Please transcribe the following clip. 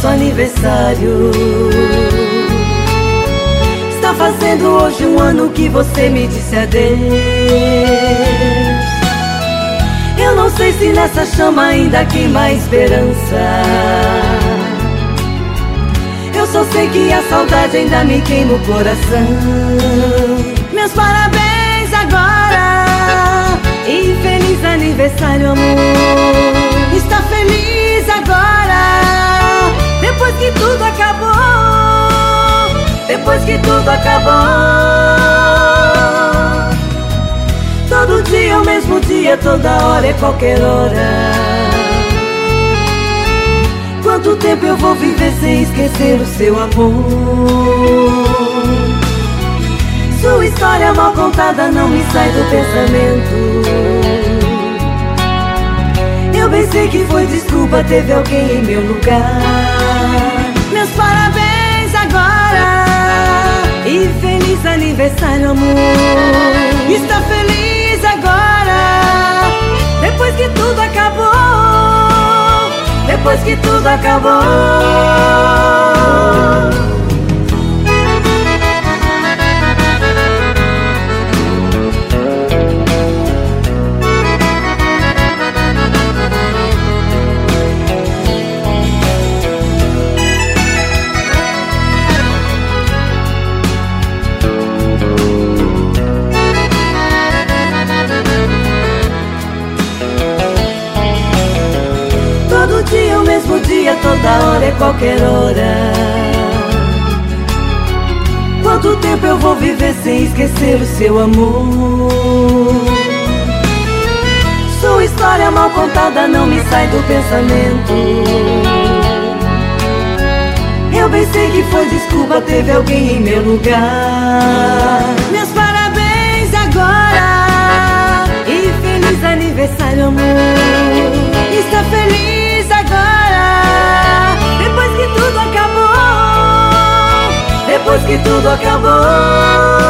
nosso aniversário. Está fazendo hoje um ano que você me disse adeus. Eu não sei se nessa chama ainda queima a esperança. Eu só sei que a saudade ainda me queima o coração. Meus parabéns agora e feliz aniversário, amor. Está feliz agora, depois que tudo acabou. Depois que tudo acabou. Todo dia é o mesmo dia, toda hora é qualquer hora. Quanto tempo eu vou viver sem esquecer o seu amor? Sua história mal contada não me sai do pensamento. Eu bem sei que foi desculpa, teve alguém em meu lugar. Meus parabéns agora e feliz aniversário, amor. Está feliz agora, depois que tudo acabou. Depois que tudo acabou. Todo dia é o mesmo dia, toda hora é qualquer hora. Quanto tempo eu vou viver sem esquecer o seu amor? Sua história mal contada não me sai do pensamento. Eu bem sei que foi desculpa, teve alguém em meu lugar. Meus parabéns agora e feliz aniversário, amor. Está feliz agora, depois que tudo acabou. Depois que tudo acabou.